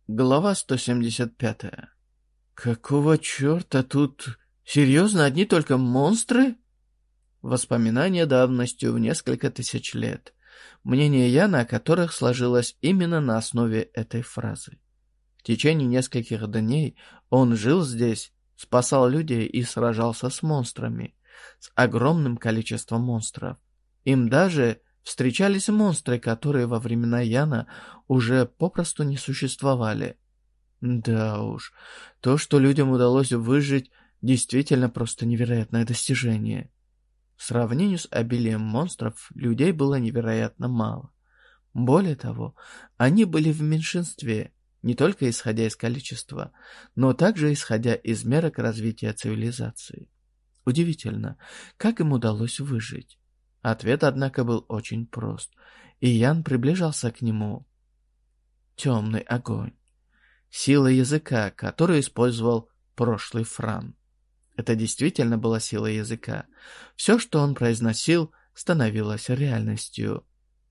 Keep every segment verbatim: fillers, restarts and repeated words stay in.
Глава сто семьдесят пятая. Какого черта тут? Серьезно, одни только монстры? Воспоминания давностью в несколько тысяч лет. Мнение Яна о которых сложилось именно на основе этой фразы. В течение нескольких дней он жил здесь, спасал людей и сражался с монстрами. С огромным количеством монстров. Им даже встречались монстры, которые во времена Яна уже попросту не существовали. Да уж, то, что людям удалось выжить, действительно просто невероятное достижение. В сравнении с обилием монстров, людей было невероятно мало. Более того, они были в меньшинстве, не только исходя из количества, но также исходя из мерок развития цивилизации. Удивительно, как им удалось выжить. Ответ, однако, был очень прост, и Ян приближался к нему. Темный огонь. Сила языка, которую использовал прошлый Фран. Это действительно была сила языка. Все, что он произносил, становилось реальностью.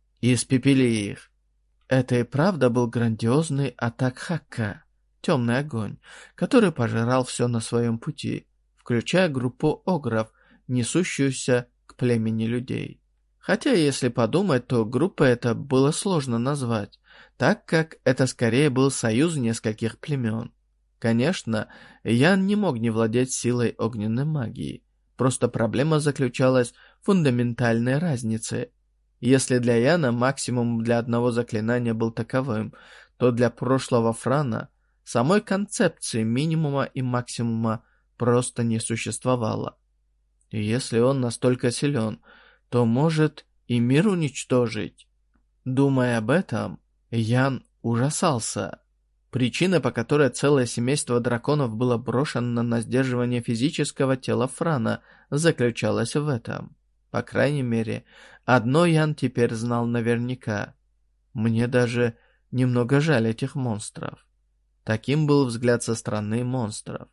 Испепели их. Это и правда был грандиозный атак Хакка, темный огонь, который пожирал все на своем пути, включая группу огров, несущуюся к племени людей. Хотя, если подумать, то группа эта было сложно назвать, так как это скорее был союз нескольких племен. Конечно, Ян не мог не владеть силой огненной магии, просто проблема заключалась в фундаментальной разнице. Если для Яна максимум для одного заклинания был таковым, то для прошлого Франа самой концепции минимума и максимума просто не существовало. И если он настолько силен, то может и мир уничтожить. Думая об этом, Ян ужасался. Причина, по которой целое семейство драконов было брошено на сдерживание физического тела Франа, заключалась в этом. По крайней мере, одно Ян теперь знал наверняка. Мне даже немного жаль этих монстров. Таким был взгляд со стороны монстров.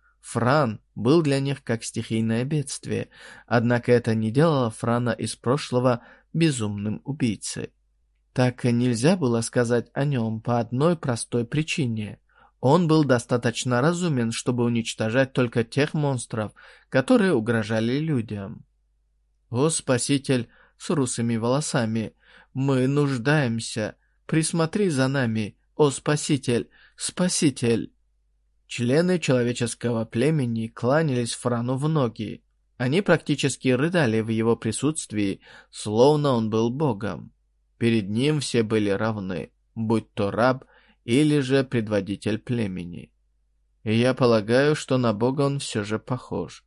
Фран был для них как стихийное бедствие, однако это не делало Франа из прошлого безумным убийцей. Так и нельзя было сказать о нем по одной простой причине. Он был достаточно разумен, чтобы уничтожать только тех монстров, которые угрожали людям. «О, Спаситель с русыми волосами, мы нуждаемся, присмотри за нами, о Спаситель, Спаситель!» Члены человеческого племени кланялись Франу в ноги. Они практически рыдали в его присутствии, словно он был богом. Перед ним все были равны, будь то раб или же предводитель племени. И я полагаю, что на бога он все же похож.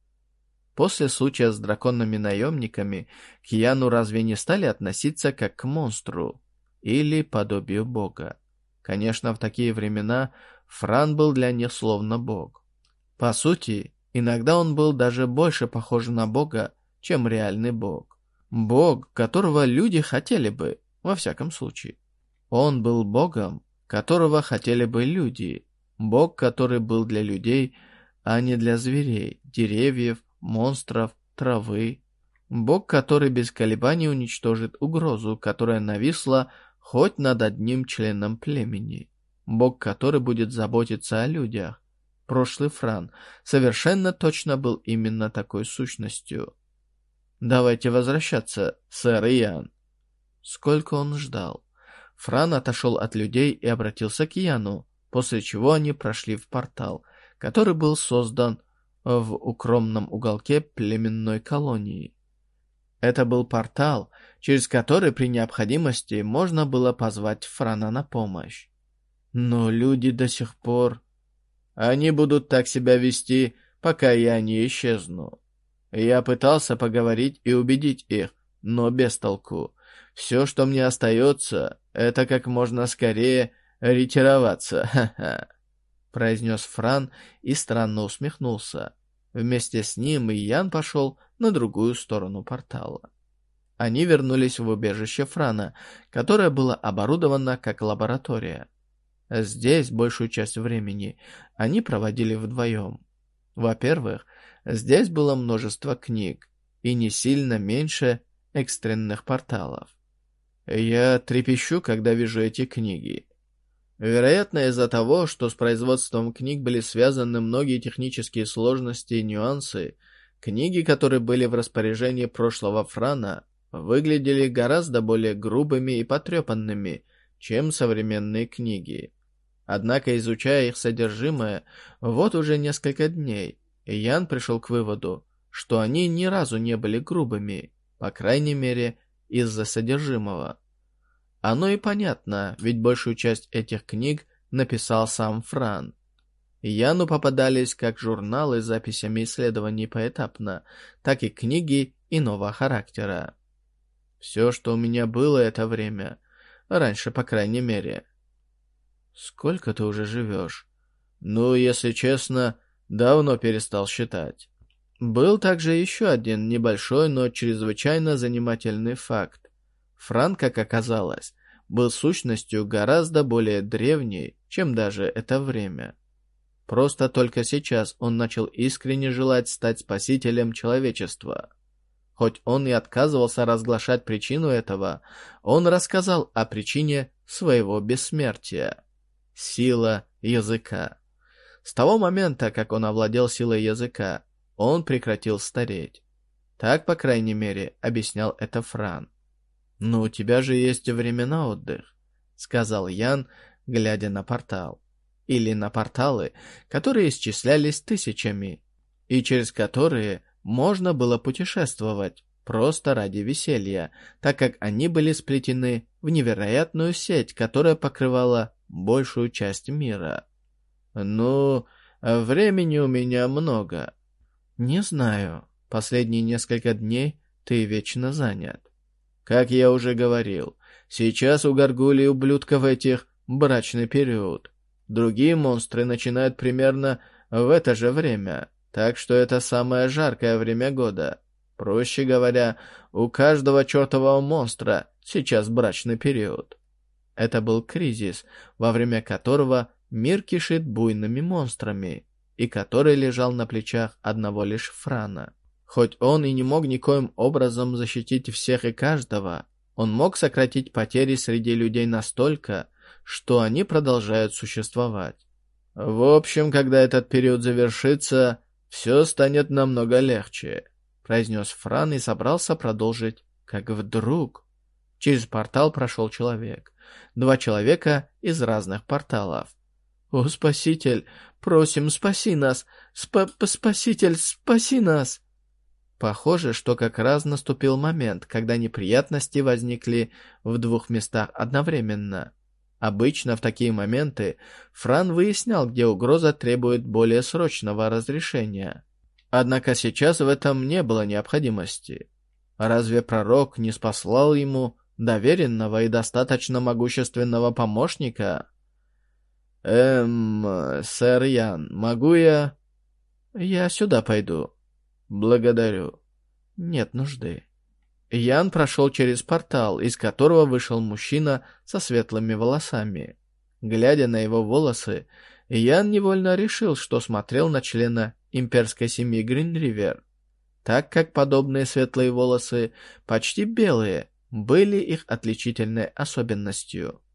После случая с драконами-наемниками к Яну разве не стали относиться как к монстру или подобию бога? Конечно, в такие времена Фран был для них словно бог. По сути, иногда он был даже больше похож на бога, чем реальный бог. Бог, которого люди хотели бы, во всяком случае. Он был богом, которого хотели бы люди. Бог, который был для людей, а не для зверей, деревьев, монстров, травы. Бог, который без колебаний уничтожит угрозу, которая нависла хоть над одним членом племени. Бог, который будет заботиться о людях. Прошлый Фран совершенно точно был именно такой сущностью. «Давайте возвращаться, сэр Ян». Сколько он ждал. Фран отошел от людей и обратился к Яну, после чего они прошли в портал, который был создан в укромном уголке племенной колонии. Это был портал, через который при необходимости можно было позвать Франа на помощь. Но люди до сих пор... Они будут так себя вести, пока я не исчезну. Я пытался поговорить и убедить их, но без толку. Все, что мне остается, это как можно скорее ретироваться, ха-ха, произнес Фран и странно усмехнулся. Вместе с ним и Ян пошел на другую сторону портала. Они вернулись в убежище Франа, которое было оборудовано как лаборатория. Здесь большую часть времени они проводили вдвоем. Во-первых, здесь было множество книг, и не сильно меньше экстренных порталов. Я трепещу, когда вижу эти книги. Вероятно, из-за того, что с производством книг были связаны многие технические сложности и нюансы, книги, которые были в распоряжении прошлого Франа, выглядели гораздо более грубыми и потрепанными, чем современные книги. Однако, изучая их содержимое вот уже несколько дней, Ян пришел к выводу, что они ни разу не были грубыми, по крайней мере, из-за содержимого. Оно и понятно, ведь большую часть этих книг написал сам Фран. Яну попадались как журналы с записями исследований поэтапно, так и книги иного характера. Все, что у меня было это время, раньше, по крайней мере. Сколько ты уже живешь? Ну, если честно, давно перестал считать. Был также еще один небольшой, но чрезвычайно занимательный факт. Фран, как оказалось, был сущностью гораздо более древней, чем даже это время. Просто только сейчас он начал искренне желать стать спасителем человечества. Хоть он и отказывался разглашать причину этого, он рассказал о причине своего бессмертия. Сила языка. С того момента, как он овладел силой языка, он прекратил стареть. Так, по крайней мере, объяснял это Фран. «Ну, у тебя же есть время на отдых», — сказал Ян, глядя на портал. Или на порталы, которые исчислялись тысячами, и через которые можно было путешествовать просто ради веселья, так как они были сплетены в невероятную сеть, которая покрывала большую часть мира. «Ну, времени у меня много». «Не знаю. Последние несколько дней ты вечно занят». «Как я уже говорил, сейчас у горгулей ублюдков этих брачный период. Другие монстры начинают примерно в это же время, так что это самое жаркое время года. Проще говоря, у каждого чертового монстра сейчас брачный период». Это был кризис, во время которого мир кишит буйными монстрами, и который лежал на плечах одного лишь Франа. Хоть он и не мог никоим образом защитить всех и каждого, он мог сократить потери среди людей настолько, что они продолжают существовать. В общем, когда этот период завершится, все станет намного легче, произнес Фран и собрался продолжить, как вдруг через портал прошел человек. Два человека из разных порталов. «О, Спаситель, просим, спаси нас! Спа Спаситель, спаси нас!» Похоже, что как раз наступил момент, когда неприятности возникли в двух местах одновременно. Обычно в такие моменты Фран выяснял, где угроза требует более срочного разрешения. Однако сейчас в этом не было необходимости. Разве пророк не спаслал ему доверенного и достаточно могущественного помощника? «Эм, сэр Ян, могу я...» «Я сюда пойду». «Благодарю». «Нет нужды». Ян прошел через портал, из которого вышел мужчина со светлыми волосами. Глядя на его волосы, Ян невольно решил, что смотрел на члена имперской семьи Гринривер, так как подобные светлые волосы, почти белые, были их отличительной особенностью.